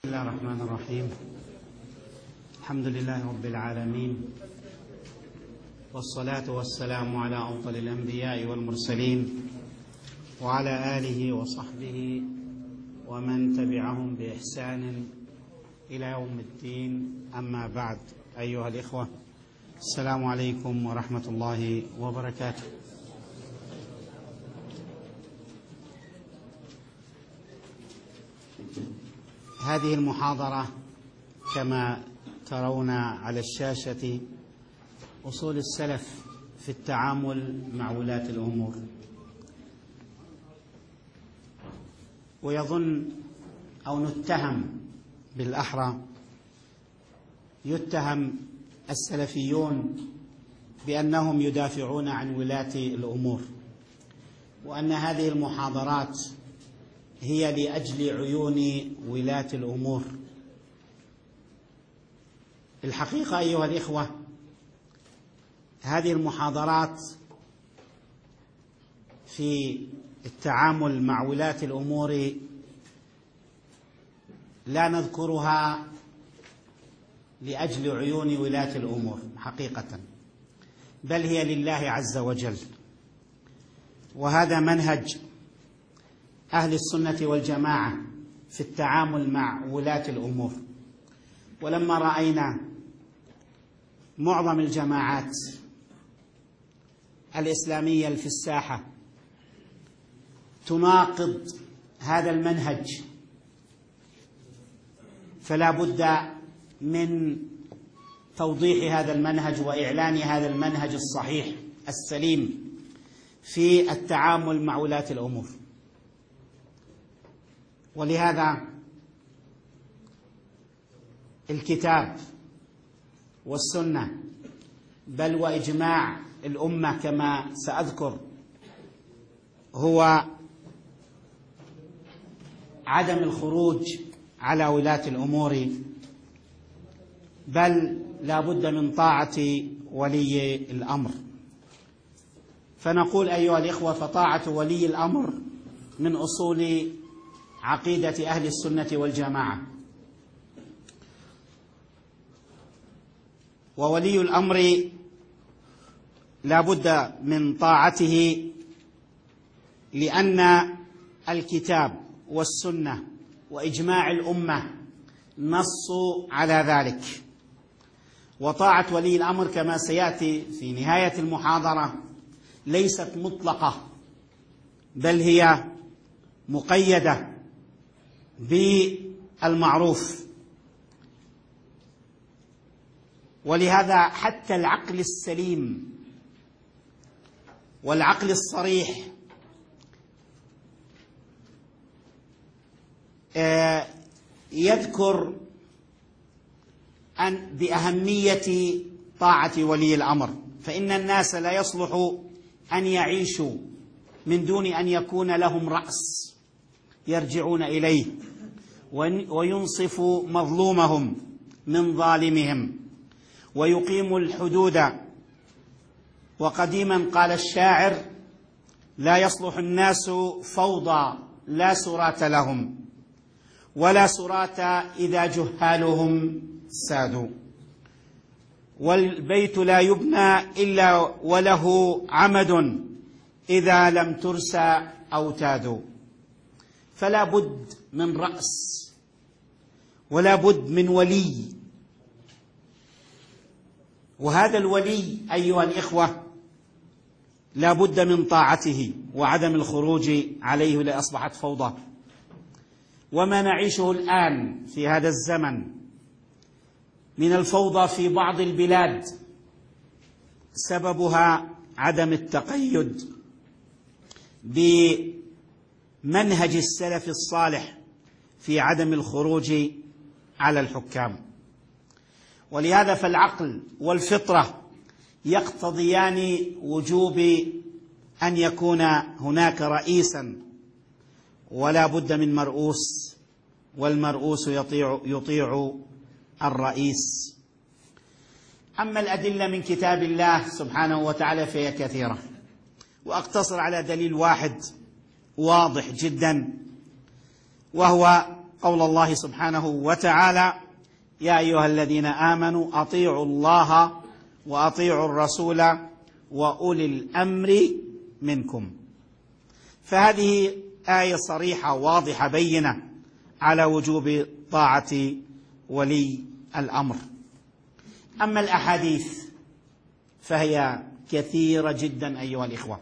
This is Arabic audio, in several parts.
بسم الله الرحمن الرحيم. الحمد لله رب العالمين، والصلاة والسلام على أفضل الأنبياء والمرسلين وعلى آله وصحبه ومن تبعهم بإحسان إلى يوم الدين. أما بعد، أيها الإخوة، السلام عليكم ورحمة الله وبركاته. هذه المحاضرة كما ترون على الشاشة أصول السلف في التعامل مع ولاة الأمور. ويظن أو نتهم بالأحرى يتهم السلفيون بأنهم يدافعون عن ولاة الأمور، وأن هذه المحاضرات هي لأجل عيون ولاة الأمور. الحقيقة أيها الإخوة، هذه المحاضرات في التعامل مع ولاة الأمور لا نذكرها لأجل عيون ولاة الأمور حقيقة، بل هي لله عز وجل، وهذا منهج أهل السنة والجماعة في التعامل مع ولاة الأمور. ولما رأينا معظم الجماعات الإسلامية في الساحة تناقض هذا المنهج، فلا بد من توضيح هذا المنهج وإعلان هذا المنهج الصحيح السليم في التعامل مع ولاة الأمور. ولهذا الكتاب والسنة بل وإجماع الأمة كما سأذكر هو عدم الخروج على ولاة الأمور، بل لا بد من طاعة ولي الأمر. فنقول أيها الإخوة، فطاعة ولي الأمر من أصول عقيدة أهل السنة والجماعة. وولي الأمر لا بد من طاعته، لأن الكتاب والسنة وإجماع الأمة نصوا على ذلك. وطاعة ولي الأمر كما سيأتي في نهاية المحاضرة ليست مطلقة، بل هي مقيدة بالمعروف. ولهذا حتى العقل السليم والعقل الصريح يذكر بأهمية طاعة ولي الأمر، فإن الناس لا يصلح أن يعيشوا من دون أن يكون لهم رأس يرجعون إليه وينصف مظلومهم من ظالمهم ويقيم الحدود. وقديما قال الشاعر: لا يصلح الناس فوضى لا سراة لهم، ولا سراة إذا جهالهم سادوا، والبيت لا يبنى إلا وله عمد إذا لم ترسى أوتاد. فلا بد من رأس، ولا بد من ولي، وهذا الولي أيها الإخوة لا بد من طاعته وعدم الخروج عليه، لأصبحت فوضى. وما نعيشه الآن في هذا الزمن من الفوضى في بعض البلاد سببها عدم التقيد بمنهج السلف الصالح في عدم الخروج على الحكام. ولهذا فالعقل والفطرة يقتضيان وجوب أن يكون هناك رئيسا، ولا بد من مرؤوس، والمرؤوس يطيع الرئيس. أما الأدلة من كتاب الله سبحانه وتعالى فهي كثيرة، وأقتصر على دليل واحد واضح جدا، وهو قول الله سبحانه وتعالى: يا أيها الذين آمنوا أطيعوا الله وأطيعوا الرسول وأولي الأمر منكم. فهذه آية صريحة واضحة بينة على وجوب طاعة ولي الأمر. أما الأحاديث فهي كثيرة جدا أيها الإخوة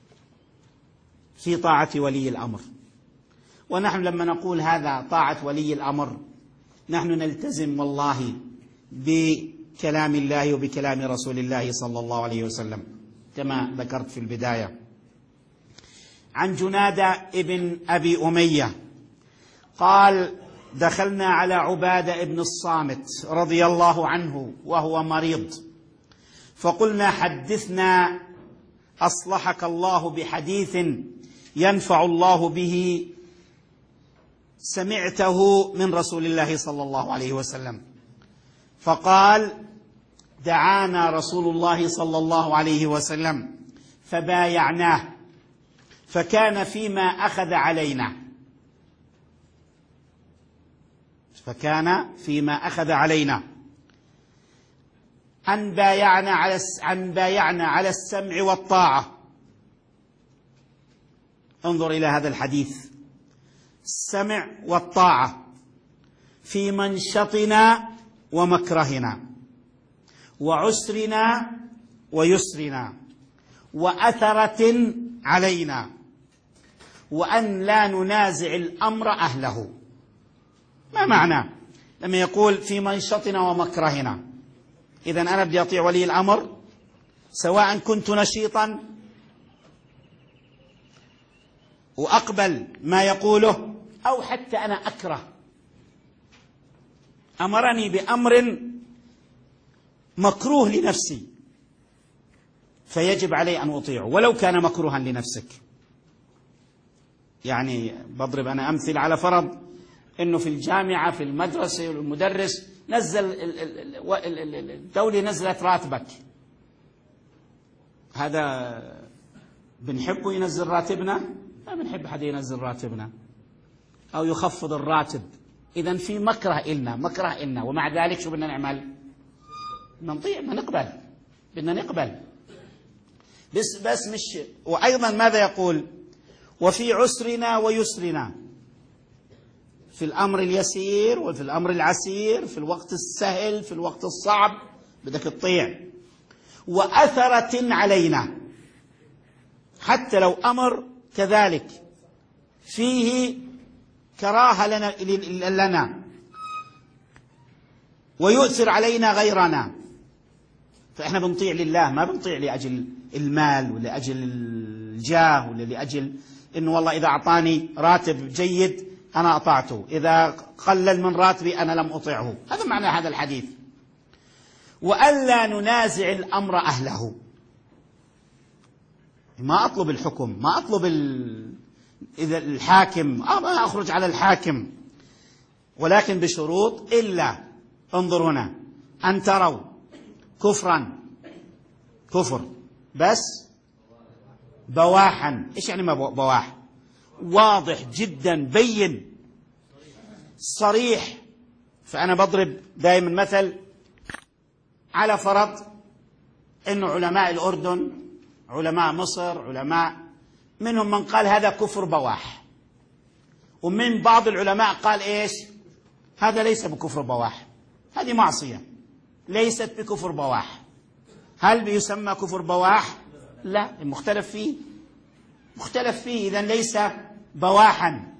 في طاعة ولي الأمر. ونحن لما نقول هذا طاعة ولي الأمر نحن نلتزم والله بكلام الله وبكلام رسول الله صلى الله عليه وسلم كما ذكرت في البداية. عن جنادة ابن أبي أمية قال: دخلنا على عبادة ابن الصامت رضي الله عنه وهو مريض، فقلنا: حدثنا أصلحك الله بحديث ينفع الله به سمعته من رسول الله صلى الله عليه وسلم. فقال: دعانا رسول الله صلى الله عليه وسلم فبايعناه، فكان فيما أخذ علينا أن بايعنا على السمع والطاعة. انظر إلى هذا الحديث: السمع والطاعة في منشطنا ومكرهنا وعسرنا ويسرنا وأثرة علينا، وأن لا ننازع الأمر أهله. ما معنى لما يقول في منشطنا ومكرهنا؟ إذن أنا بدي أطيع ولي الأمر سواء كنت نشيطا وأقبل ما يقوله أو حتى أنا أكره، أمرني بأمر مكروه لنفسي فيجب علي أن أطيعه ولو كان مكروها لنفسك. يعني بضرب أنا أمثل على فرض أنه في الجامعة في المدرسة المدرس نزل الدولة نزلت راتبك، هذا بنحبه ينزل راتبنا؟ لا بنحب حدا ينزل راتبنا أو يخفض الراتب. إذن في مكره إلنا، ومع ذلك شو بدنا نعمل؟ نطيع، بدنا نقبل بس مش. وأيضا ماذا يقول؟ وفي عسرنا ويسرنا، في الأمر اليسير وفي الأمر العسير، في الوقت السهل في الوقت الصعب بدك تطيع. وأثرة علينا، حتى لو أمر كذلك فيه كراهة لنا ويؤثر علينا غيرنا، فإحنا بنطيع لله، ما بنطيع لأجل المال ولا أجل الجاه ولا لأجل إنه والله إذا أعطاني راتب جيد أنا أطعته، إذا قلل من راتبي أنا لم أطيعه. هذا معنى هذا الحديث. وألا ننازع الأمر أهله، ما أطلب الحكم، ما أطلب إذا الحاكم، ما أخرج على الحاكم، ولكن بشروط. إلا انظر هنا: أن تروا كفر بس بواحا. إيش يعني ما بواح؟ واضح جدا بين صريح. فأنا بضرب دائما مثل على فرض أن علماء الأردن، علماء مصر، علماء منهم من قال هذا كفر بواح، ومن بعض العلماء قال إيش؟ هذا ليس بكفر بواح، هذه معصية ليست بكفر بواح. هل بيسمى كفر بواح؟ لا، مختلف فيه. إذن ليس بواحا،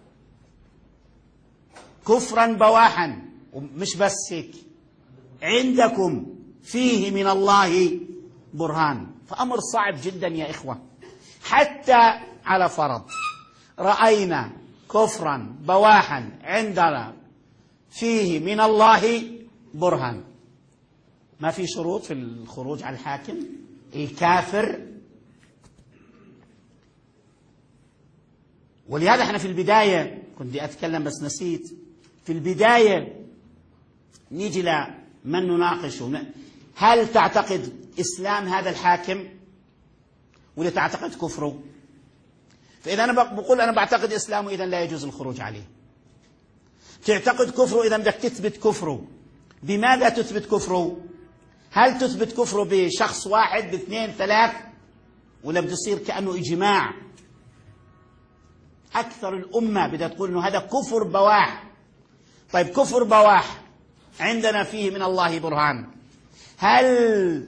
كفرا بواحا. ومش بس هيك، عندكم فيه من الله برهان. فأمر صعب جدا يا إخوة. حتى على فرض رأينا كفرا بواحا عندنا فيه من الله برهان، ما في شروط في الخروج على الحاكم الكافر. ولهذا احنا في البداية كنت بدي أتكلم بس نسيت. في البداية نيجي لمن نناقشه: هل تعتقد إسلام هذا الحاكم ولا تعتقد كفره؟ فإذا أنا بقول أنا بعتقد إسلامه إذن لا يجوز الخروج عليه. تعتقد كفره، إذا بدك تثبت كفره. بماذا تثبت كفره؟ هل تثبت كفره بشخص واحد، باثنين، ثلاث، ولا بده يصير كأنه إجماع؟ أكثر الأمة بدها تقول إنه هذا كفر بواح. طيب كفر بواح عندنا فيه من الله برهان. هل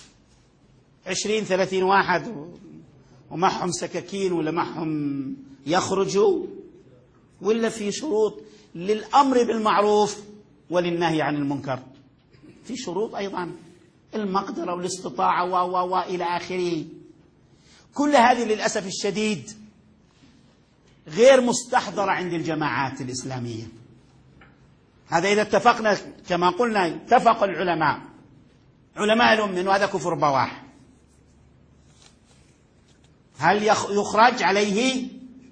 20-30 واحد ومعهم سكاكين ولا معهم يخرجوا، ولا في شروط للأمر بالمعروف وللنهي عن المنكر؟ في شروط أيضا، المقدرة والاستطاعة وإلى آخره. كل هذه للأسف الشديد غير مستحضرة عند الجماعات الإسلامية. هذا إذا اتفقنا كما قلنا، اتفق العلماء علماء الأمة أنه هذا كفر بواح. هل يخرج عليه؟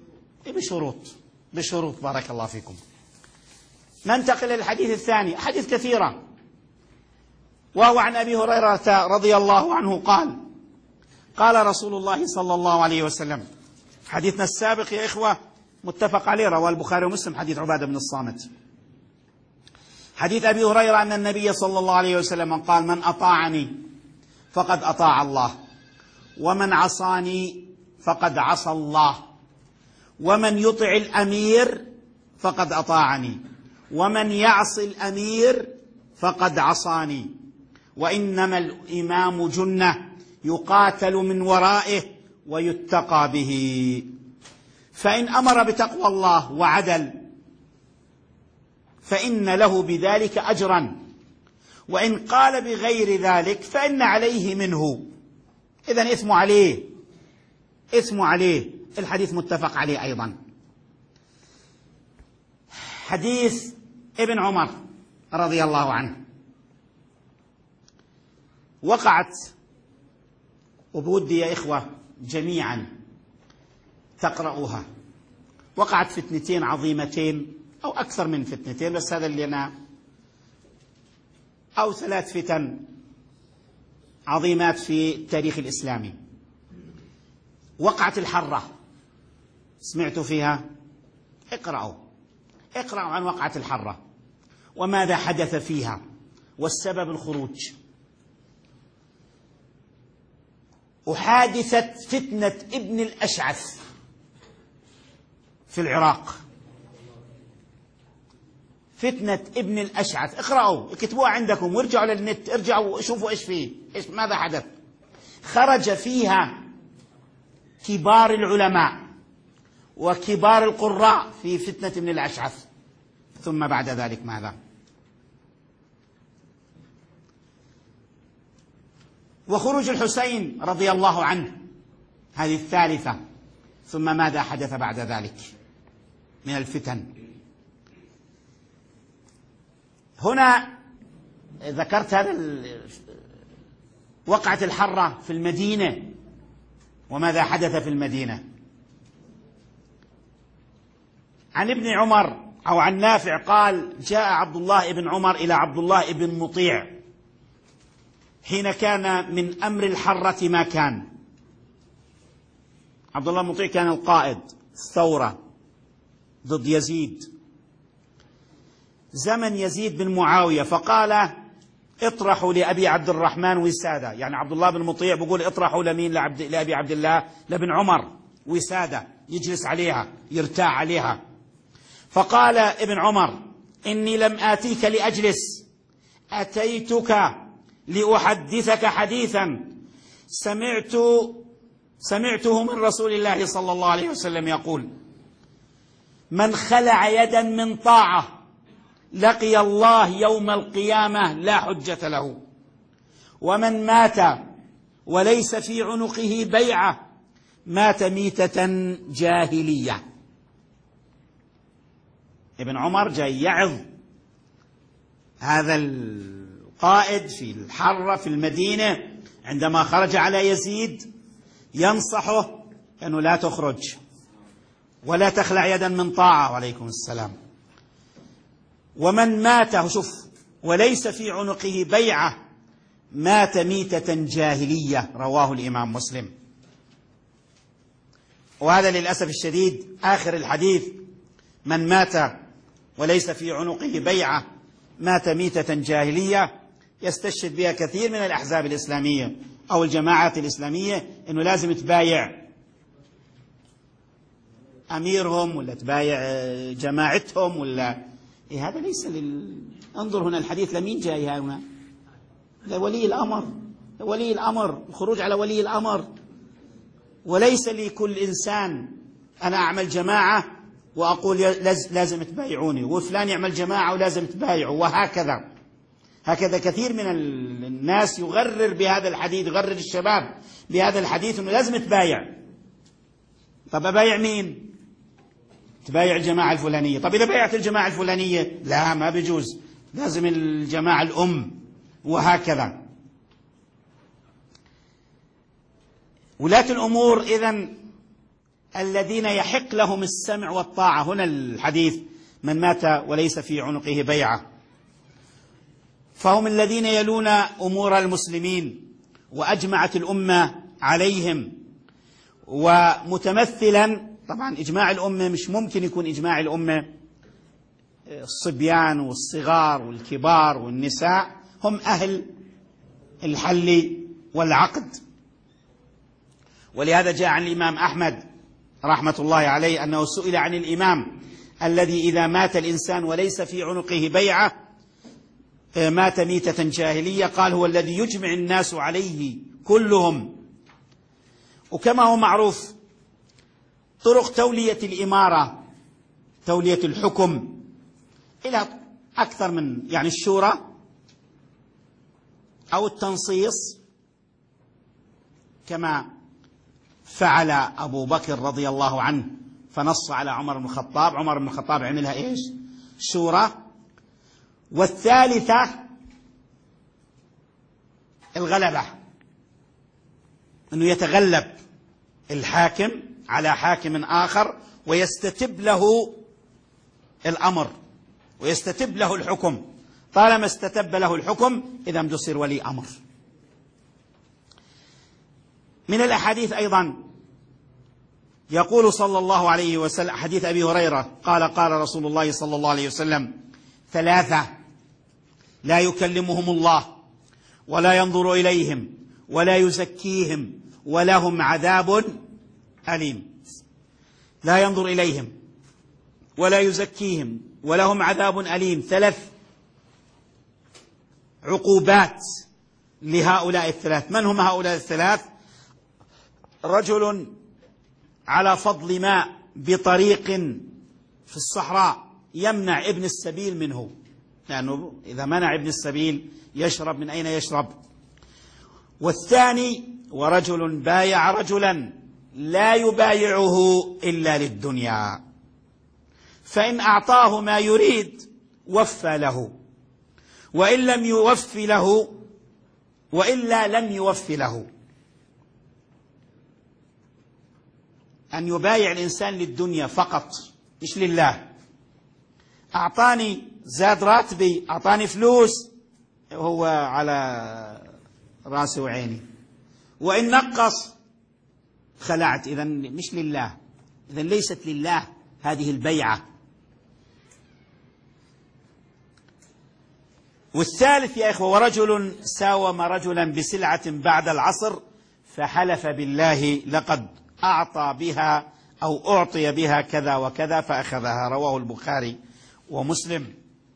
بشروط. بارك الله فيكم. ننتقل للحديث الثاني، حديث كثيرة، وهو عن أبي هريرة رضي الله عنه قال: قال رسول الله صلى الله عليه وسلم. حديثنا السابق يا إخوة متفق عليه، رواه البخاري ومسلم، حديث عبادة بن الصامت. حديث أبي هريرة أن النبي صلى الله عليه وسلم قال: من أطاعني فقد أطاع الله، ومن عصاني فقد عصى الله، ومن يطع الأمير فقد أطاعني، ومن يعص الأمير فقد عصاني، وإنما الإمام جنة يقاتل من ورائه ويتقى به، فإن أمر بتقوى الله وعدل فإن له بذلك أجرا، وإن قال بغير ذلك فإن عليه منه. إذن إثم عليه. الحديث متفق عليه أيضا. حديث ابن عمر رضي الله عنه، وقعت، وبودي يا إخوة جميعا تقرأوها، وقعت فتنتين عظيمتين، أو أكثر من فتنتين، بس هذا اللي أنا، أو 3 فتن عظيمات في التاريخ الإسلامي. وقعت الحرة، سمعتوا فيها؟ اقرأوا عن وقعة الحرة وماذا حدث فيها والسبب الخروج. وحادثة فتنة ابن الأشعث في العراق، فتنة ابن الأشعث. اقرأوا، اكتبوها عندكم وارجعوا للنت، ارجعوا شوفوا ايش فيه، ماذا حدث. خرج فيها كبار العلماء وكبار القراء في فتنة ابن الأشعث. ثم بعد ذلك ماذا؟ وخروج الحسين رضي الله عنه، هذه الثالثة. ثم ماذا حدث بعد ذلك من الفتن؟ هنا ذكرت هذا وقعة الحرة في المدينة، وماذا حدث في المدينة. عن ابن عمر أو عن نافع قال: جاء عبد الله بن عمر إلى عبد الله بن مطيع حين كان من أمر الحرة ما كان. عبد الله بن مطيع كان القائد الثورة ضد يزيد، زمن يزيد بن معاوية، فقال: اطرحوا لأبي عبد الرحمن وسادة. يعني عبد الله بن مطيع بيقول اطرحوا لمين؟ لأبي عبد الله لابن عمر وسادة، يجلس عليها يرتاح عليها. فقال ابن عمر: إني لم آتيك لأجلس، أتيتك لأحدثك حديثا سمعته من رسول الله صلى الله عليه وسلم يقول: من خلع يدا من طاعة لقي الله يوم القيامة لا حجة له، ومن مات وليس في عنقه بيعة مات ميتة جاهلية. ابن عمر جاي يعظ هذا القائد في الحرة في المدينة عندما خرج على يزيد، ينصحه أنه لا تخرج ولا تخلع يدا من طاعة. وعليكم السلام. ومن مات، شوف، وليس في عنقه بيعة مات ميتة جاهلية، رواه الإمام مسلم. وهذا للأسف الشديد آخر الحديث: من مات وليس في عنقه بيعة مات ميتة جاهلية يستشهد بها كثير من الأحزاب الإسلامية أو الجماعات الإسلامية، أنه لازم تبايع أميرهم ولا تبايع جماعتهم ولا هذا ليس انظر هنا الحديث لمين جاي هنا؟ لولي الأمر، ولي الأمر، الخروج على ولي الأمر، وليس لكل إنسان أنا أعمل جماعة وأقول لازم تبايعوني، وفلان يعمل جماعة ولازم تبايعوا، وهكذا. هكذا كثير من الناس يغرر بهذا الحديث، يغرر الشباب بهذا الحديث أنه لازم تبايع. طب أبايع مين؟ تبايع الجماعة الفلانية. طب إذا بايعت الجماعة الفلانية لا، ما بيجوز، لازم الجماعة الأم، وهكذا. ولاة الأمور إذن الذين يحق لهم السمع والطاعة، هنا الحديث من مات وليس في عنقه بيعة، فهم الذين يلون أمور المسلمين وأجمعت الأمة عليهم. ومتمثلا طبعا إجماع الأمة مش ممكن يكون إجماع الأمة الصبيان والصغار والكبار والنساء، هم أهل الحل والعقد. ولهذا جاء عن الإمام أحمد رحمة الله عليه أنه سئل عن الإمام الذي إذا مات الإنسان وليس في عنقه بيعة مات ميتة جاهلية، قال هو الذي يجمع الناس عليه كلهم. وكما هو معروف طرق تولية الإمارة، تولية الحكم إلى أكثر من يعني الشورى أو التنصيص، كما فعل أبو بكر رضي الله عنه فنص على عمر بن الخطاب، عمر بن الخطاب عملها إيش؟ شورى. والثالثة الغلبة، أنه يتغلب الحاكم على حاكم آخر ويستتب له الأمر ويستتب له الحكم، طالما استتب له الحكم إذا يصير ولي أمر. من الأحاديث أيضا يقول صلى الله عليه وسلم، حديث أبي هريرة قال قال رسول الله صلى الله عليه وسلم: ثلاثة لا يكلمهم الله ولا ينظر إليهم ولا يزكيهم ولهم عذاب أليم. لا ينظر إليهم ولا يزكيهم ولهم عذاب أليم، ثلاث عقوبات لهؤلاء الثلاث. من هم هؤلاء الثلاث؟ رجل على فضل ماء بطريق في الصحراء يمنع ابن السبيل منه، لأنه إذا منع ابن السبيل يشرب، من أين يشرب؟ والثاني ورجل بايع رجلا لا يبايعه إلا للدنيا، فإن أعطاه ما يريد وفى له، وإن لم يوفي له وإلا لم يوفي له. أن يبايع الإنسان للدنيا فقط مش لله. أعطاني زاد راتبي، أعطاني فلوس، هو على راسي وعيني، وإن نقص خلعت، إذن مش لله، إذن ليست لله هذه البيعة. والثالث يا إخوة: ورجل ساوم رجلا بسلعة بعد العصر فحلف بالله لقد أعطى بها أو أعطي بها كذا وكذا فأخذها، رواه البخاري ومسلم.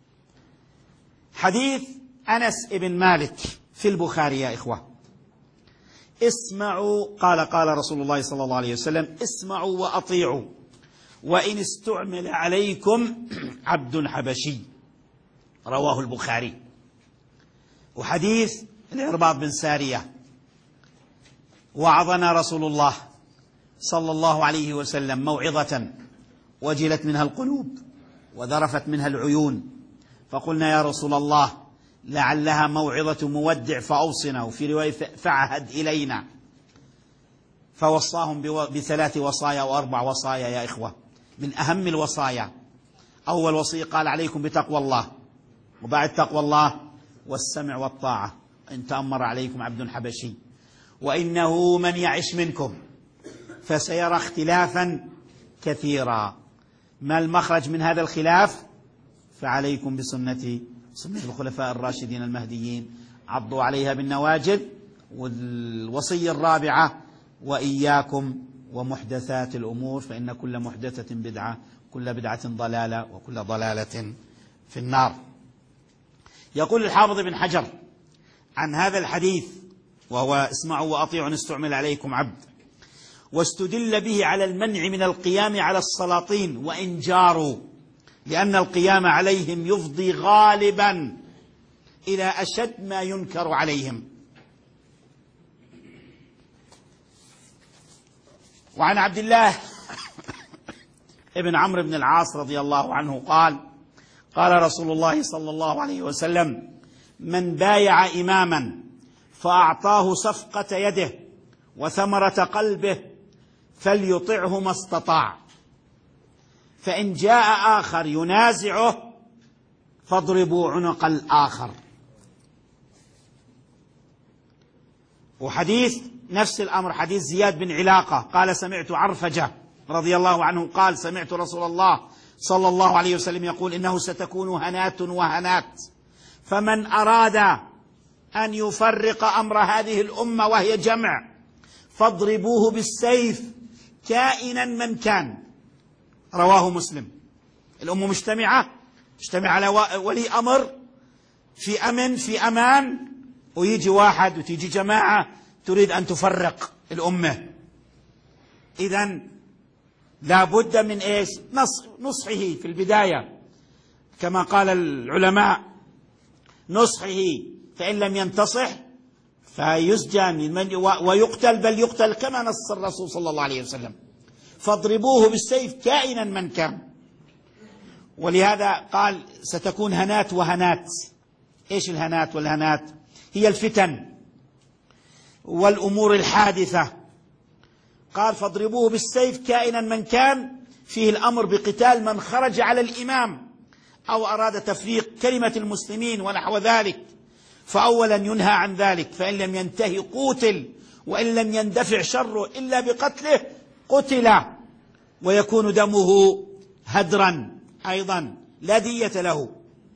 حديث أنس بن مالك في البخاري يا إخوة: اسمعوا، قال رسول الله صلى الله عليه وسلم: اسمعوا وأطيعوا وإن استعمل عليكم عبد حبشي، رواه البخاري. وحديث العرباض بن سارية: وعظنا رسول الله صلى الله عليه وسلم موعظة وجلت منها القلوب وذرفت منها العيون، فقلنا يا رسول الله لعلها موعظة مودع فأوصنا، وفي رواية فعهد إلينا. فوصاهم بثلاث وصايا وأربع وصايا يا إخوة، من أهم الوصايا. أول وصية قال: عليكم بتقوى الله، وبعد تقوى الله والسمع والطاعة، إن تأمر عليكم عبد حبشي، وإنه من يعش منكم فسيرى اختلافا كثيرا. ما المخرج من هذا الخلاف؟ فعليكم بسنتي سنة الخلفاء الراشدين المهديين عضوا عليها بالنواجذ. والوصية الرابعة وإياكم ومحدثات الأمور فإن كل محدثة بدعة، كل بدعة ضلالة، وكل ضلالة في النار. يقول الحافظ ابن حجر عن هذا الحديث، وهو اسمعوا وأطيعوا استعمل عليكم عبد، واستدل به على المنع من القيام على السلاطين وإن جاروا، لأن القيام عليهم يفضي غالبا إلى أشد ما ينكر عليهم. وعن عبد الله ابن عمرو بن العاص رضي الله عنه قال: قال رسول الله صلى الله عليه وسلم: من بايع إماما فأعطاه صفقة يده وثمرة قلبه فليطعه ما استطاع، فإن جاء آخر ينازعه فاضربوا عنق الآخر. وحديث نفس الأمر حديث زياد بن علاقة قال: سمعت عرفجة رضي الله عنه قال: سمعت رسول الله صلى الله عليه وسلم يقول: إنه ستكون هنات وهنات، فمن أراد أن يفرق أمر هذه الأمة وهي جمع فاضربوه بالسيف كائنا من كان. رواه مسلم. الأمة مجتمع على ولي أمر في أمن في أمان، ويجي واحد وتيجي جماعة تريد أن تفرق الأمة. إذن لا بد من إيش؟ نصحه في البداية كما قال العلماء، نصحه، فإن لم ينتصح فيسجن ويقتل، بل يقتل كما نص الرسول صلى الله عليه وسلم: فاضربوه بالسيف كائنا من كان. ولهذا قال: ستكون هنات وهنات. إيش الهنات والهنات؟ هي الفتن والأمور الحادثة. قال: فاضربوه بالسيف كائنا من كان، فيه الأمر بقتال من خرج على الإمام أو أراد تفريق كلمة المسلمين ونحو ذلك، فأولا ينهى عن ذلك، فإن لم ينتهي قتل، وإن لم يندفع شره إلا بقتله قتل، ويكون دمه هدرا أيضا لا دية له.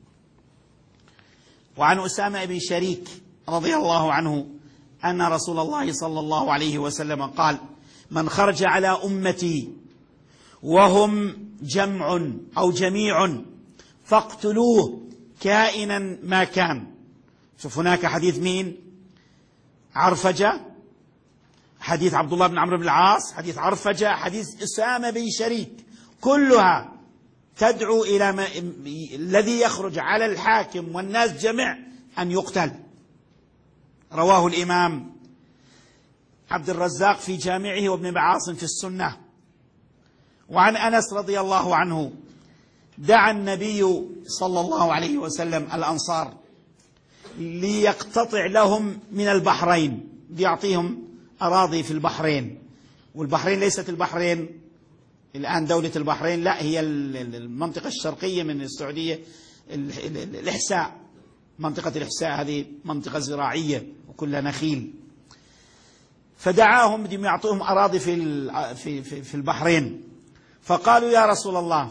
وعن أسامة بن شريك رضي الله عنه أن رسول الله صلى الله عليه وسلم قال: من خرج على أمتي وهم جمع أو جميع فاقتلوه كائنا ما كان. شوف هناك حديث مين؟ عرفجة، حديث عبد الله بن عمرو بن العاص، حديث عرفجة، حديث أسامة بن شريك، كلها تدعو إلى الذي يخرج على الحاكم والناس جميع أن يقتل. رواه الإمام عبد الرزاق في جامعه وابن بعاصم في السنة. وعن أنس رضي الله عنه: دعا النبي صلى الله عليه وسلم الأنصار ليقتطع لهم من البحرين، ليعطيهم أراضي في البحرين. والبحرين ليست البحرين الآن دولة البحرين، لا، هي المنطقة الشرقية من السعودية، الإحساء، منطقة الإحساء هذه منطقة زراعية وكلها نخيل. فدعاهم بدهم يعطوهم أراضي في البحرين، فقالوا: يا رسول الله،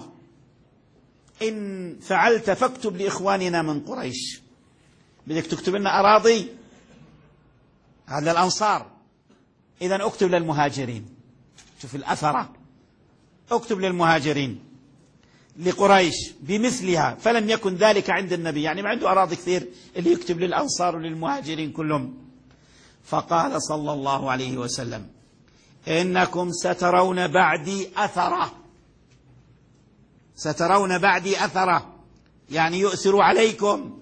إن فعلت فاكتب لإخواننا من قريش. بدك تكتب لنا أراضي؟ هذا الأنصار، إذن اكتب للمهاجرين. شوف الأثرة، اكتب للمهاجرين لقريش بمثلها. فلم يكن ذلك عند النبي، يعني ما عنده أراضي كثير اللي يكتب للأنصار وللمهاجرين كلهم. فقال صلى الله عليه وسلم: إنكم سترون بعدي أثرة، سترون بعدي أثرة، يعني يؤثر عليكم.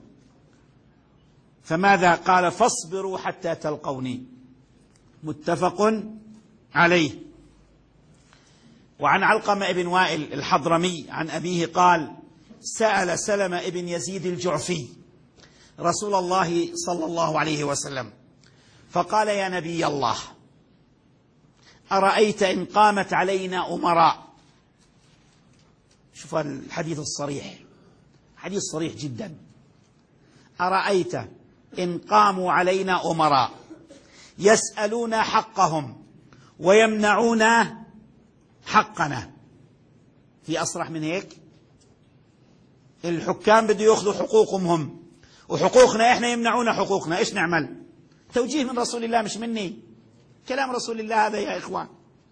فماذا قال؟ فاصبروا حتى تلقوني. متفق عليه. وعن علقمة بن وائل الحضرمي عن أبيه قال: سأل سلمة بن يزيد الجعفي رسول الله صلى الله عليه وسلم فقال: يا نبي الله، أرأيت إن قامت علينا أمراء. شوف الحديث الصريح، حديث صريح جدا. أرأيت إن قاموا علينا أمراء يسألون حقهم ويمنعون حقنا. في أصرح من هيك؟ الحكام بده يأخذوا حقوقهم هم، وحقوقنا إحنا يمنعون حقوقنا، إيش نعمل؟ توجيه من رسول الله مش مني، كلام رسول الله هذا يا إخوان.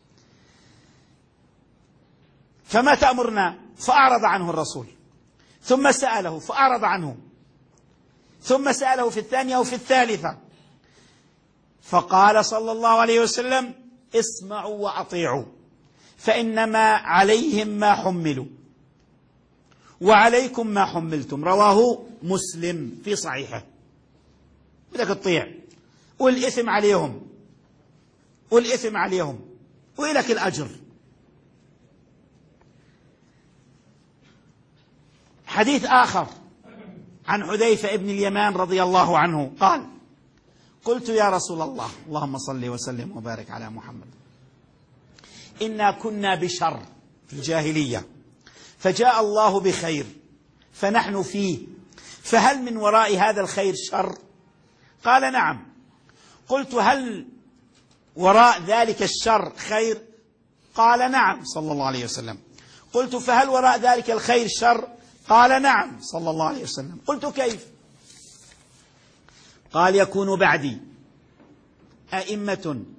فما تأمرنا؟ فأعرض عنه الرسول، ثم سأله فأعرض عنه، ثم سأله في الثانية وفي الثالثة، فقال صلى الله عليه وسلم: اسمعوا وأطيعوا، فإنما عليهم ما حملوا وعليكم ما حملتم. رواه مسلم في صحيحه. بدك تطيع، والإثم عليهم، والإثم عليهم، وإلك الأجر. حديث آخر عن حذيفة ابن اليمان رضي الله عنه قال: قلت يا رسول الله، اللهم صل وسلم وبارك على محمد، إنا كنا بشر في الجاهلية، فجاء الله بخير فنحن فيه، فهل من وراء هذا الخير شر؟ قال: نعم. قلت: هل وراء ذلك الشر خير؟ قال: نعم، صلى الله عليه وسلم. قلت: فهل وراء ذلك الخير شر؟ قال: نعم، صلى الله عليه وسلم. قلت: كيف؟ قال: يكون بعدي أئمة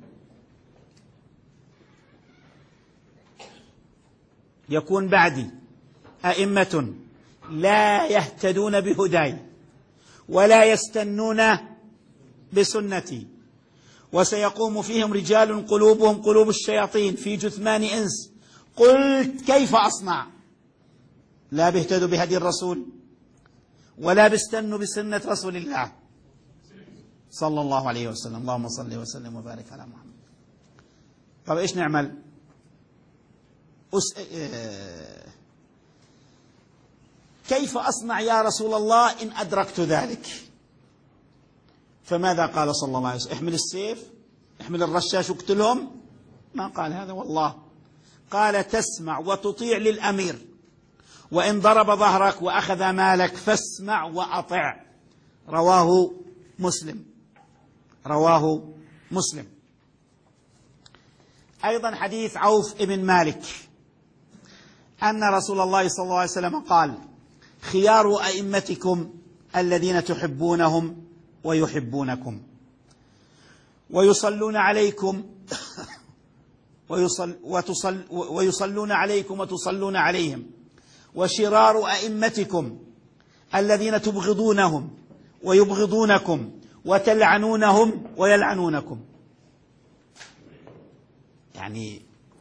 لا يهتدون بهداي ولا يستنون بسنتي، وسيقوم فيهم رجال قلوبهم قلوب الشياطين في جثمان إنس. قلت: كيف أصنع؟ لا بيهتدوا بهدي الرسول ولا بيستنوا بسنة رسول الله صلى الله عليه وسلم. اللهم صل وسلم وبارك على محمد. طب إيش نعمل؟ كيف أصنع يا رسول الله إن أدركت ذلك؟ فماذا قال صلى الله عليه وسلم؟ احمل السيف، احمل الرشاش واقتلهم؟ ما قال هذا والله. قال: تسمع وتطيع للأمير، وإن ضرب ظهرك وأخذ مالك فاسمع وأطع. رواه مسلم. أيضا حديث عوف ابن مالك أن رسول الله صلى الله عليه وسلم قال: خيار أئمتكم الذين تحبونهم ويحبونكم ويصلون عليكم ويصلون عليكم وتصلون عليهم، وشرار أئمتكم الذين تبغضونهم ويبغضونكم وتلعنونهم ويلعنونكم. يعني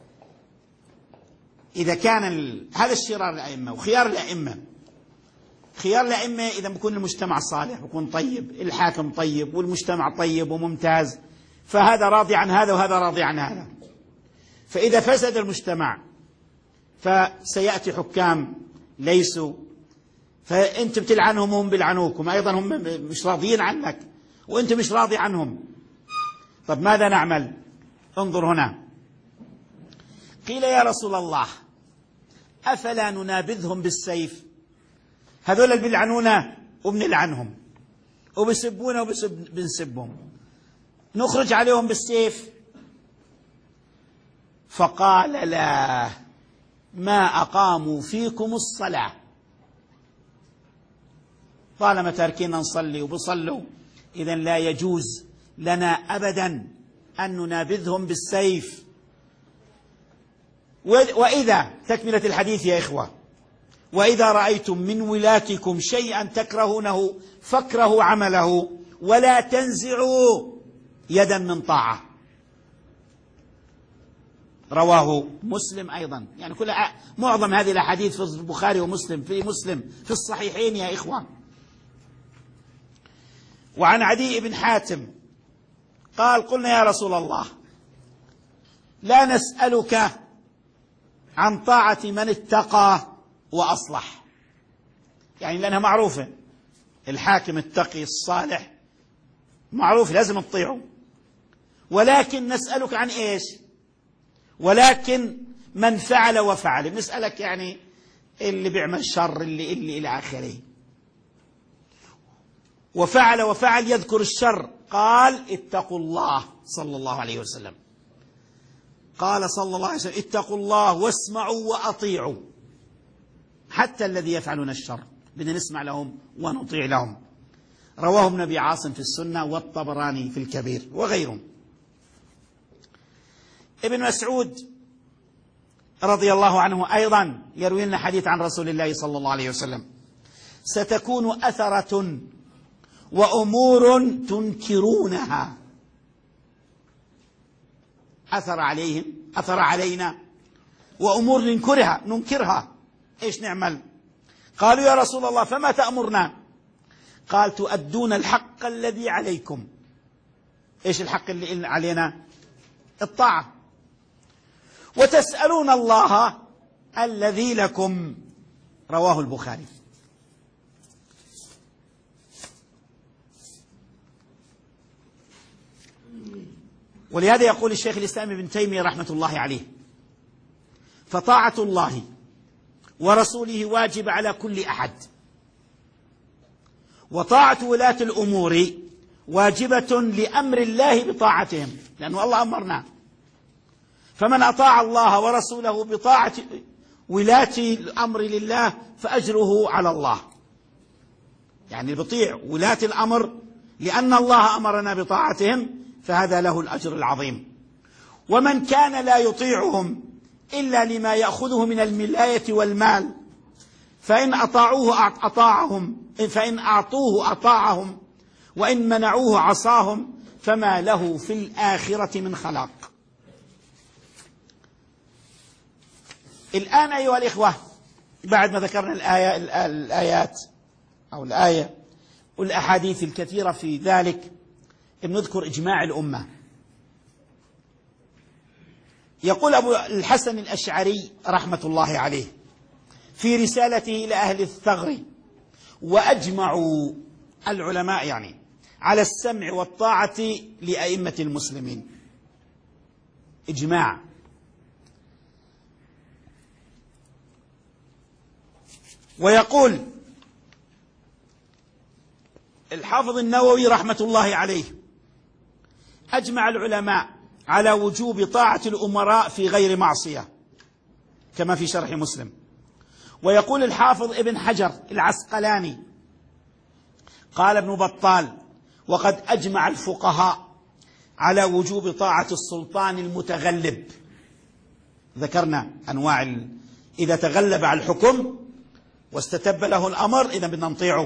إذا كان هذا الشرار الأئمة وخيار الأئمة، خيار الأئمة إذا بيكون المجتمع صالح، بيكون طيب، الحاكم طيب والمجتمع طيب وممتاز، فهذا راضي عن هذا وهذا راضي عن هذا. فإذا فسد المجتمع فسيأتي حكام ليسوا، فأنت بتلعنهم وهم بيلعنوكم، أيضا هم مش راضيين عنك وأنت مش راضي عنهم. طب ماذا نعمل؟ انظر هنا. قيل: يا رسول الله، أفلا ننابذهم بالسيف؟ هذول اللي بيلعنونا وبنلعنهم وبيسبونا وبنسبهم، نخرج عليهم بالسيف؟ فقال: لا، ما أقاموا فيكم الصلاة، طالما تاركين نصلي وبصلوا إذن لا يجوز لنا أبدا أن ننابذهم بالسيف. وإذا تكملة الحديث يا إخوة: وإذا رأيتم من ولاتكم شيئا تكرهونه فاكرهوا عمله ولا تنزعوا يدا من طاعة. رواه مسلم أيضا. يعني معظم هذه الأحاديث في البخاري ومسلم، في الصحيحين يا إخوان. وعن عدي بن حاتم قال: قلنا يا رسول الله، لا نسألك عن طاعة من اتقى وأصلح، يعني لأنها معروفة، الحاكم التقي الصالح معروف لازم تطيعه، ولكن نسألك عن إيش؟ ولكن من فعل وفعل، بنسألك يعني اللي بيعمل شر، اللي إلى آخره. وفعل يذكر الشر، قال: اتقوا الله، صلى الله عليه وسلم. قال صلى الله عليه وسلم: اتقوا الله واسمعوا وأطيعوا، حتى الذي يفعلون الشر بدنا نسمع لهم ونطيع لهم. رواه ابن أبي عاصم في السنة والطبراني في الكبير وغيرهم. ابن مسعود رضي الله عنه أيضا يروي لنا حديث عن رسول الله صلى الله عليه وسلم: ستكون أثرة وأمور تنكرونها. أثر علينا وأمور ننكرها. إيش نعمل؟ قالوا: يا رسول الله فما تأمرنا؟ قال: تؤدون الحق الذي عليكم. إيش الحق اللي علينا؟ الطاعة. وتسألون الله الذي لكم. رواه البخاري. ولهذا يقول الشيخ الإسلام ابن تيمية رحمة الله عليه: فطاعة الله ورسوله واجب على كل أحد، وطاعة ولاة الأمور واجبة لأمر الله بطاعتهم، لأنه الله أمرنا. فمن أطاع الله ورسوله بطاعة ولاة الأمر لله فأجره على الله، يعني بطيع ولاة الأمر لأن الله أمرنا بطاعتهم فهذا له الأجر العظيم. ومن كان لا يطيعهم إلا لما يأخذه من الملاية والمال فإن أعطوه أطاعهم وإن منعوه عصاهم فما له في الآخرة من خلاق. الآن أيها الإخوة، بعد ما ذكرنا الآيات أو الآية والأحاديث الكثيرة في ذلك، نذكر إجماع الأمة. يقول أبو الحسن الأشعري رحمة الله عليه في رسالته إلى أهل الثغر: وأجمعوا العلماء يعني على السمع والطاعة لأئمة المسلمين. إجماع. ويقول الحافظ النووي رحمة الله عليه: أجمع العلماء على وجوب طاعة الأمراء في غير معصية، كما في شرح مسلم. ويقول الحافظ ابن حجر العسقلاني: قال ابن بطال: وقد أجمع الفقهاء على وجوب طاعة السلطان المتغلب. ذكرنا أنواع إذا تغلب على الحكم واستتب له الأمر إذا بدنا نطيعه.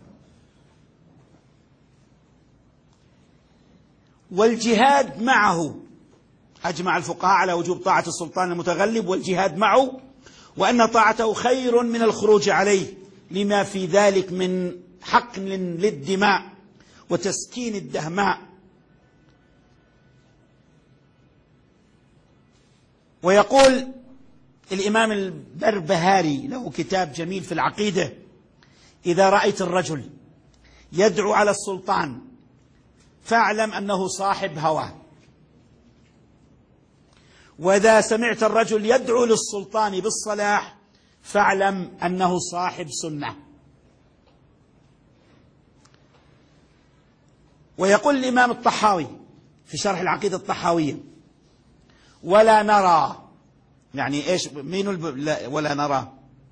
والجهاد معه، أجمع الفقهاء على وجوب طاعة السلطان المتغلب والجهاد معه، وأن طاعته خير من الخروج عليه لما في ذلك من حقن للدماء وتسكين الدهماء. ويقول الإمام البربهاري له كتاب جميل في العقيدة: إذا رأيت الرجل يدعو على السلطان فاعلم أنه صاحب هوى، وإذا سمعت الرجل يدعو للسلطان بالصلاح فاعلم أنه صاحب سنة. ويقول الإمام الطحاوي في شرح العقيدة الطحاوية: ولا نرى، يعني إيش مين ولا نرى؟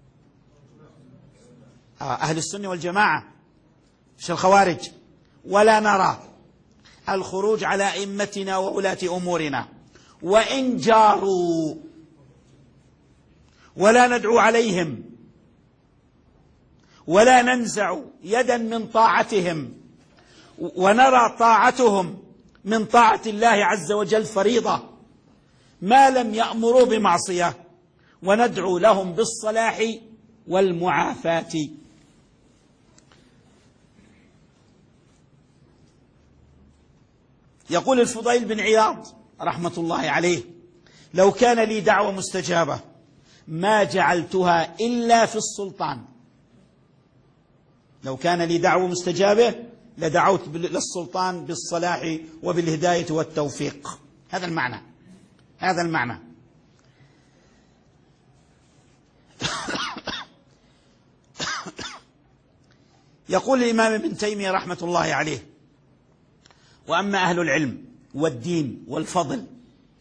أهل السنة والجماعة مش الخوارج. ولا نرى الخروج على أئمتنا وولاة أمورنا وإن جاروا، ولا ندعو عليهم ولا ننزع يدا من طاعتهم، ونرى طاعتهم من طاعة الله عز وجل فريضة ما لم يأمروا بمعصية، وندعو لهم بالصلاح والمعافاة. يقول الفضيل بن عياض رحمة الله عليه: لو كان لي دعوة مستجابة ما جعلتها إلا في السلطان. لو كان لي دعوة مستجابة لدعوت للسلطان بالصلاح وبالهداية والتوفيق. هذا المعنى، هذا المعنى. يقول الإمام ابن تيمية رحمة الله عليه: وأما أهل العلم والدين والفضل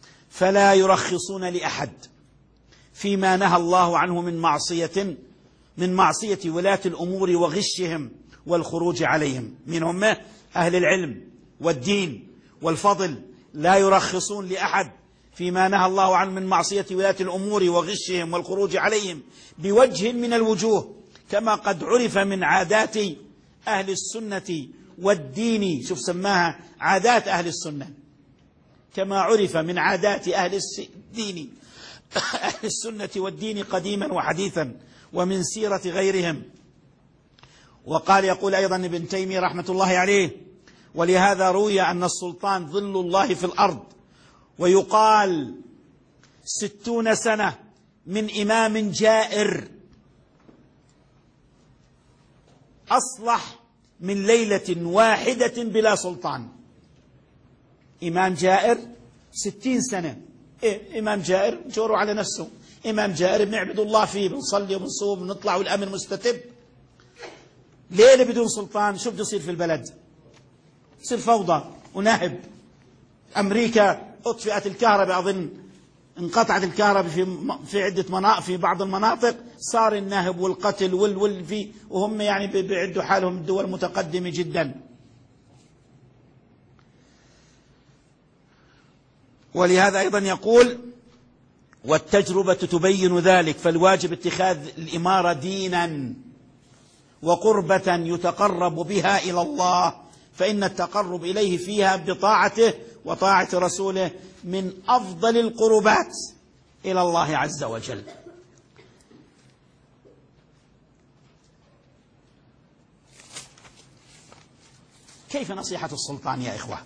فلا يرخصون لأحد فيما نهى الله عنه من معصية من معصية ولاة الأمور وغشهم والخروج عليهم. من هم؟ أهل العلم والدين والفضل، لا يرخصون لأحد فيما نهى الله عنه من معصية ولاة الأمور وغشهم والخروج عليهم بوجه من الوجوه، كما قد عرف من عادات أهل السنة والدين. شوف سماها عادات أهل السنة، كما عرف من عادات أهل الدين أهل السنة والدين قديما وحديثا ومن سيرة غيرهم. وقال يقول أيضا ابن تيمية رحمة الله عليه: ولهذا روي أن السلطان ظل الله في الأرض، ويقال 60 سنة من إمام جائر أصلح من ليلة واحدة بلا سلطان. إمام جائر 60 سنة. إمام جائر جوره على نفسه، إمام جائر بنعبد الله فيه، بنصلي وبنصوم بنطلع والأمن مستتب. ليلة بدون سلطان شو بده يصير في البلد؟ يصير فوضى ونهب. أمريكا أطفئت الكهرباء، أظن انقطعت الكهرباء في عدة في بعض المناطق، صار النهب والقتل وهم يعني بيعدوا حالهم دول متقدمة جدا. ولهذا أيضا يقول: والتجربة تبين ذلك، فالواجب اتخاذ الإمارة دينا وقربة يتقرب بها إلى الله، فإن التقرب إليه فيها بطاعته وطاعة رسوله من أفضل القربات إلى الله عز وجل. كيف نصيحة السلطان يا إخوة؟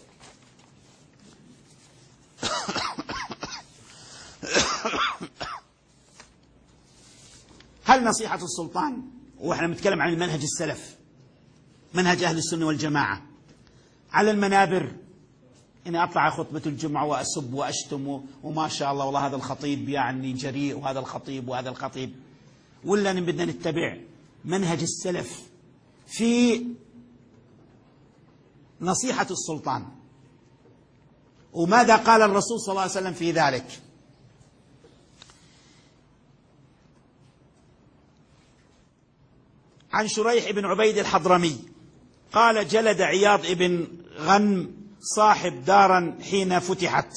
هل نصيحة السلطان، وإحنا نتكلم عن المنهج السلف، منهج أهل السنة والجماعة، على المنابر إني أطلع خطبة الجمعة وأسب وأشتم وما شاء الله والله هذا الخطيب يعني جريء وهذا الخطيب وهذا الخطيب، ولا بدنا نتبع منهج السلف في نصيحة السلطان؟ وماذا قال الرسول صلى الله عليه وسلم في ذلك؟ عن شريح بن عبيد الحضرمي قال: جلد عياض بن غنم صاحب دارا حين فتحت.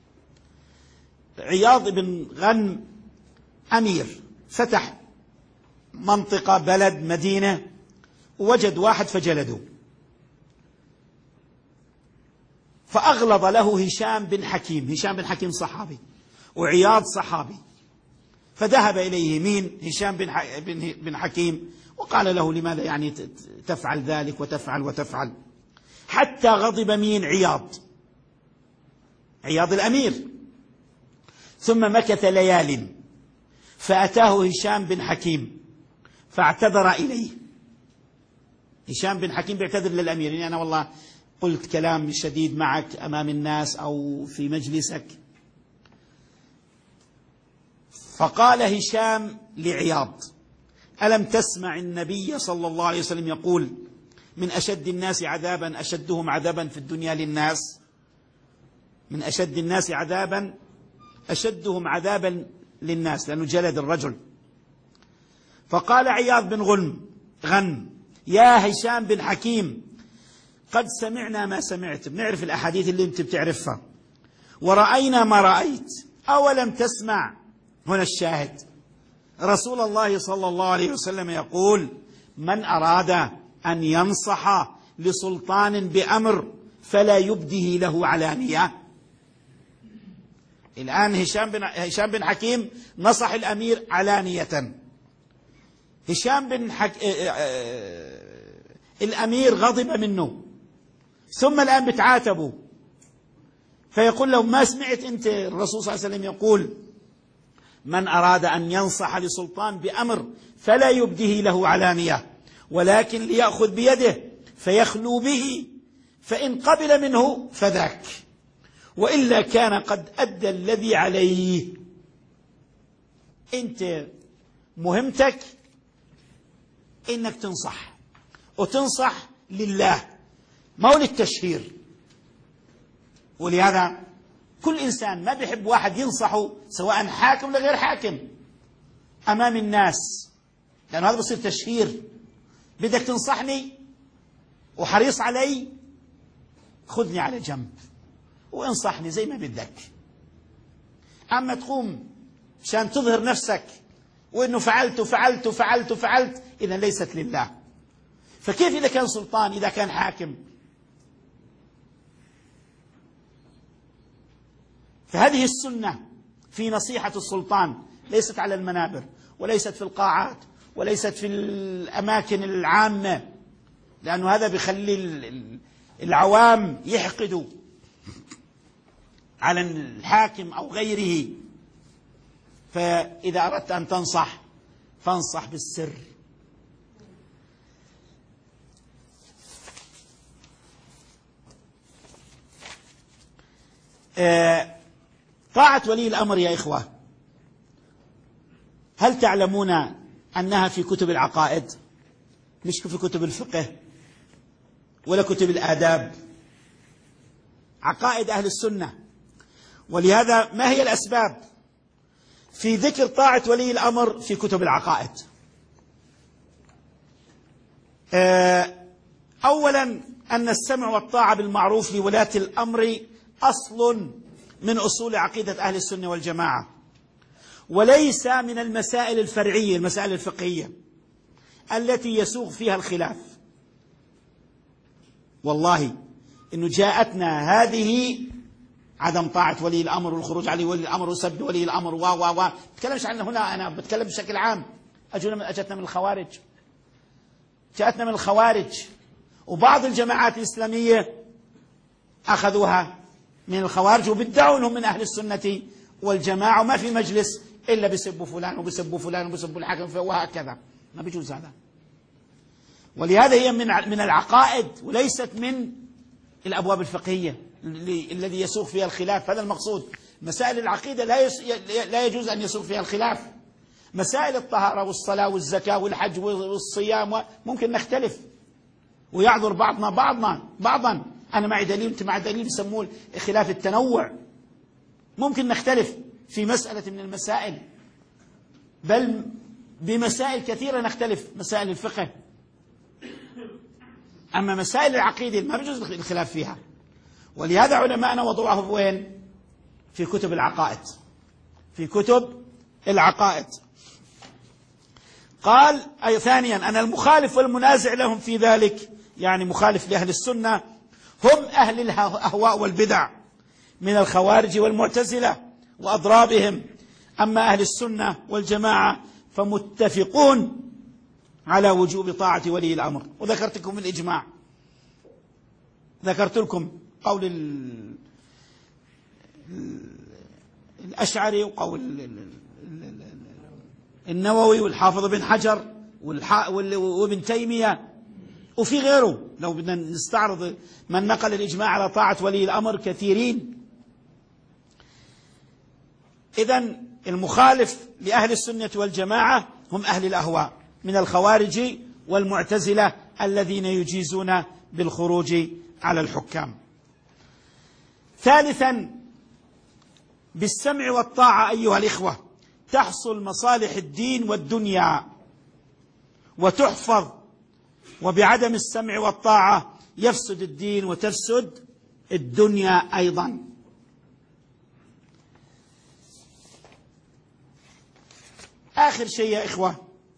عياض بن غنم أمير، فتح منطقة، بلد، مدينة، ووجد واحد فجلده، فأغلظ له هشام بن حكيم. هشام بن حكيم صحابي وعياض صحابي، فذهب إليه مين؟ هشام بن حكيم، وقال له: لماذا يعني تفعل ذلك وتفعل وتفعل؟ حتى غضب مين؟ عياض الأمير. ثم مكث ليال، فأتاه هشام بن حكيم فاعتذر إليه. هشام بن حكيم بيعتذر للأمير: يعني أنا والله قلت كلام شديد معك أمام الناس أو في مجلسك. فقال هشام لعياض: ألم تسمع النبي صلى الله عليه وسلم يقول: من أشد الناس عذابا أشدهم عذابا في الدنيا للناس، من أشد الناس عذابا أشدهم عذابا للناس، لأنه جلد الرجل. فقال عياض بن غنم: يا هشام بن حكيم، قد سمعنا ما سمعت، بنعرف الأحاديث اللي انت بتعرفها، ورأينا ما رأيت، أولم تسمع؟ هنا الشاهد، رسول الله صلى الله عليه وسلم يقول: من أراد أن ينصح لسلطان بأمر فلا يبده له علانية. الآن هشام بن حكيم نصح الأمير علانية. الأمير غضب منه، ثم الآن بتعاتبوا، فيقول له: ما سمعت أنت الرسول صلى الله عليه وسلم يقول: من أراد أن ينصح لسلطان بأمر فلا يبده له علانية، ولكن ليأخذ بيده فيخلو به، فإن قبل منه فذاك، وإلا كان قد أدى الذي عليه. أنت مهمتك إنك تنصح، وتنصح لله، ما هو للتشهير. ولهذا كل إنسان ما بيحب واحد ينصحه، سواء حاكم ولا غير حاكم، أمام الناس لأنه هذا بصير تشهير. بدك تنصحني وحريص علي، خذني على جنب وانصحني زي ما بدك. أما تقوم مشان تظهر نفسك وإنه فعلت وفعلت وفعلت وفعلت، إذا ليست لله. فكيف إذا كان سلطان، إذا كان حاكم؟ فهذه السنة في نصيحة السلطان ليست على المنابر، وليست في القاعات، وليست في الأماكن العامة، لأنه هذا بيخلي العوام يحقدوا على الحاكم أو غيره. فإذا أردت أن تنصح فانصح بالسر. طاعة ولي الأمر يا إخوة، هل تعلمون أنها في كتب العقائد، مش في كتب الفقه ولا كتب الآداب، عقائد أهل السنة. ولهذا ما هي الأسباب في ذكر طاعة ولي الأمر في كتب العقائد؟ أولا أن السمع والطاعة بالمعروف لولاة الأمر أصل من أصول عقيدة أهل السنة والجماعة، وليس من المسائل الفرعية، المسائل الفقهية التي يسوغ فيها الخلاف. والله إنه جاءتنا هذه عدم طاعة ولي الأمر والخروج على ولي الأمر وسب ولي الأمر بتكلمش عنه هنا، أنا بتكلم بشكل عام. أجتنا من الخوارج، جاءتنا من الخوارج، وبعض الجماعات الإسلامية أخذوها من الخوارج وبدعوا أنهم من أهل السنة والجماعة، وما في مجلس إلا بيسبوا فلان وبيسبوا فلان وبيسبوا الحاكم وهكذا. ما بيجوز هذا. ولهذا هي من العقائد وليست من الأبواب الفقهية الذي يسوق فيها الخلاف. هذا المقصود. مسائل العقيدة لا يجوز أن يسوق فيها الخلاف. مسائل الطهارة والصلاة والزكاة والحج والصيام ممكن نختلف ويعذر بعضنا بعضا. أنا معي دليل أنت مع دليل، يسموه خلاف التنوع. ممكن نختلف في مسألة من المسائل، بل بمسائل كثيرة نختلف، مسائل الفقه. أما مسائل العقيدة ما بيجوز الخلاف فيها. ولهذا علماءنا وضعوها وين؟ في كتب العقائد، في كتب العقائد. قال أي ثانيا أن المخالف والمنازع لهم في ذلك، يعني مخالف لأهل السنة، هم أهل الأهواء والبدع من الخوارج والمعتزلة وأضرابهم. أما أهل السنة والجماعة فمتفقون على وجوب طاعة ولي الأمر. وذكرت لكم الإجماع، ذكرت لكم قول الأشعري وقول النووي والحافظ بن حجر وابن تيمية وفي غيره. لو بدنا نستعرض من نقل الإجماع على طاعة ولي الأمر كثيرين. إذن المخالف لأهل السنة والجماعة هم أهل الأهواء من الخوارج والمعتزلة الذين يجيزون بالخروج على الحكام. ثالثا بالسمع والطاعة أيها الإخوة تحصل مصالح الدين والدنيا وتحفظ، وبعدم السمع والطاعة يفسد الدين وتفسد الدنيا أيضا. آخر شيء يا إخوة،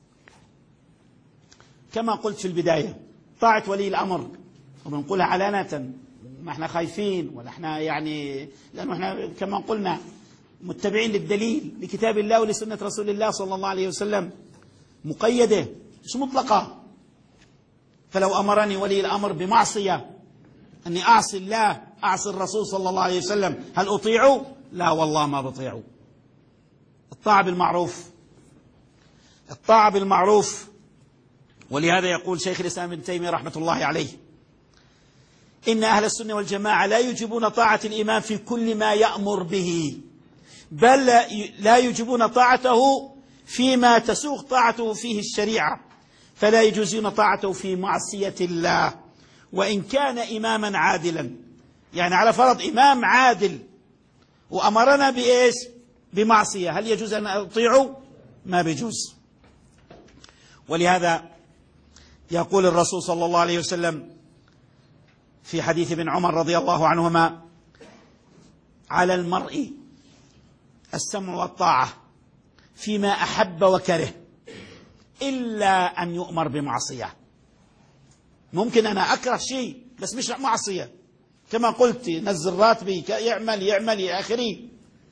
كما قلت في البداية، طاعة ولي الأمر وبنقولها علانة، ما احنا خايفين ولا احنا يعني، لأنه احنا كما قلنا متبعين للدليل لكتاب الله ولسنة رسول الله صلى الله عليه وسلم، مقيدة مش مطلقة. فلو أمرني ولي الأمر بمعصية أني أعصي الله أعصي الرسول صلى الله عليه وسلم، هل أطيعه؟ لا والله ما بطيعه. الطاعة بالمعروف، الطاعة بالمعروف. ولهذا يقول شيخ الإسلام ابن تيمية رحمة الله عليه: إن أهل السنة والجماعة لا يجبون طاعة الإمام في كل ما يأمر به، بل لا يجبون طاعته فيما تسوغ طاعته فيه الشريعة، فلا يجوزون طاعته في معصية الله وإن كان إماما عادلا. يعني على فرض إمام عادل وأمرنا بإيش؟ بمعصية، هل يجوز أن أطيعه؟ ما بيجوز. ولهذا يقول الرسول صلى الله عليه وسلم في حديث ابن عمر رضي الله عنهما: على المرء السمع والطاعة فيما أحب وكره إلا أن يؤمر بمعصية. ممكن أنا أكره شيء بس مش معصية، كما قلت نزل راتبي يعمل يا آخري،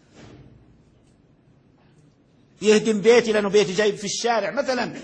يهدم بيتي لأنه بيتي جايب في الشارع مثلا،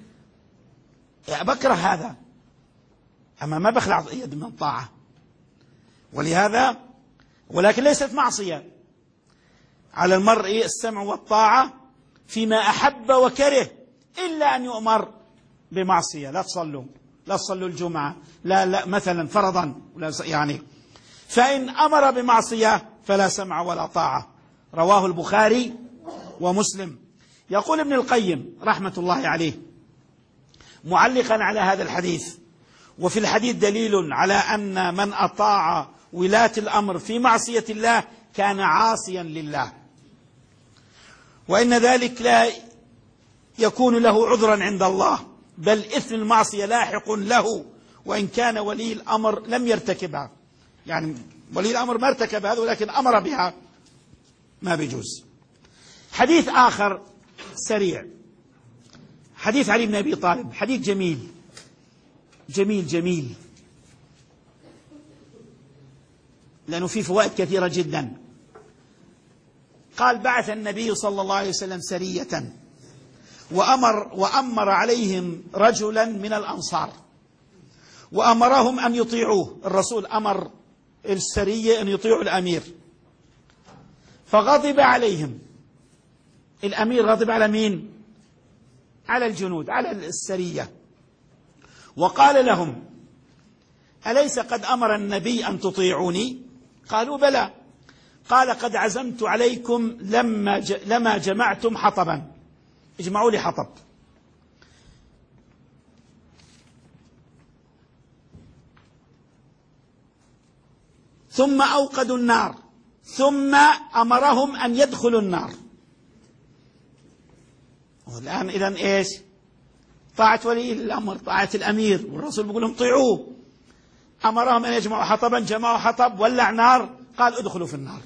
بكره هذا، أما ما بخلع يد من طاعة. ولهذا ولكن ليست معصية. على المرء السمع والطاعة فيما أحب وكره إلا أن يؤمر بمعصية. لا تصلوا الجمعة، لا مثلا فرضا، يعني فإن أمر بمعصية فلا سمع ولا طاعة. رواه البخاري ومسلم. يقول ابن القيم رحمة الله عليه معلقا على هذا الحديث: وفي الحديث دليل على أن من أطاع ولاة الأمر في معصية الله كان عاصيا لله، وإن ذلك لا يكون له عذرا عند الله، بل إثم المعصية لاحق له وإن كان ولي الأمر لم يرتكبها. يعني ولي الأمر ما ارتكب هذا ولكن أمر بها، ما بيجوز. حديث آخر سريع، حديث علي بن أبي طالب، حديث جميل جميل جميل لأنه فيه فوائد كثيرة جدا. قال: بعث النبي صلى الله عليه وسلم سرية وأمر عليهم رجلا من الأنصار وأمرهم أن يطيعوه. الرسول أمر السرية أن يطيعوا الأمير، فغضب عليهم. الأمير غضب على مين؟ على الجنود، على السرية، وقال لهم: أليس قد أمر النبي أن تطيعوني؟ قالوا: بلى. قال: قد عزمت عليكم لما جمعتم حطبا، اجمعوا لي حطب. ثم أوقدوا النار، ثم أمرهم أن يدخلوا النار. والآن إذن إيش؟ طاعة ولي الأمر، طاعة الأمير، والرسول بيقول لهم طيعوه. أمرهم أن يجمعوا حطبا، جمعوا حطب، ولع نار، قال: ادخلوا في النار.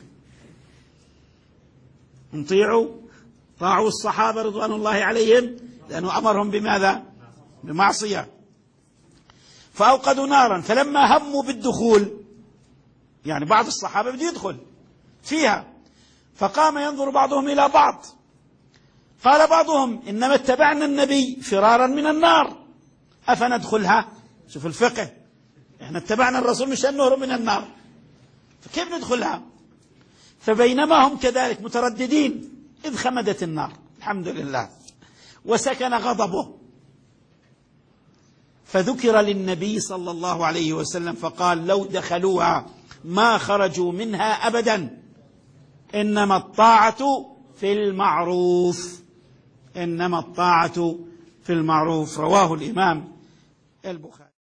طاعوا الصحابة رضوان الله عليهم لأنه أمرهم بماذا؟ بمعصية. فأوقدوا نارا، فلما هموا بالدخول، يعني بعض الصحابة بده يدخل فيها، فقام ينظر بعضهم إلى بعض، قال بعضهم: إنما اتبعنا النبي فرارا من النار أفندخلها؟ شوف الفقه، احنا اتبعنا الرسول مشان نهرب من النار، فكيف ندخلها؟ فبينما هم كذلك مترددين إذ خمدت النار، الحمد لله، وسكن غضبه، فذكر للنبي صلى الله عليه وسلم فقال: لو دخلوها ما خرجوا منها أبدا، إنما الطاعة في المعروف، إنما الطاعة في المعروف. رواه الإمام البخاري.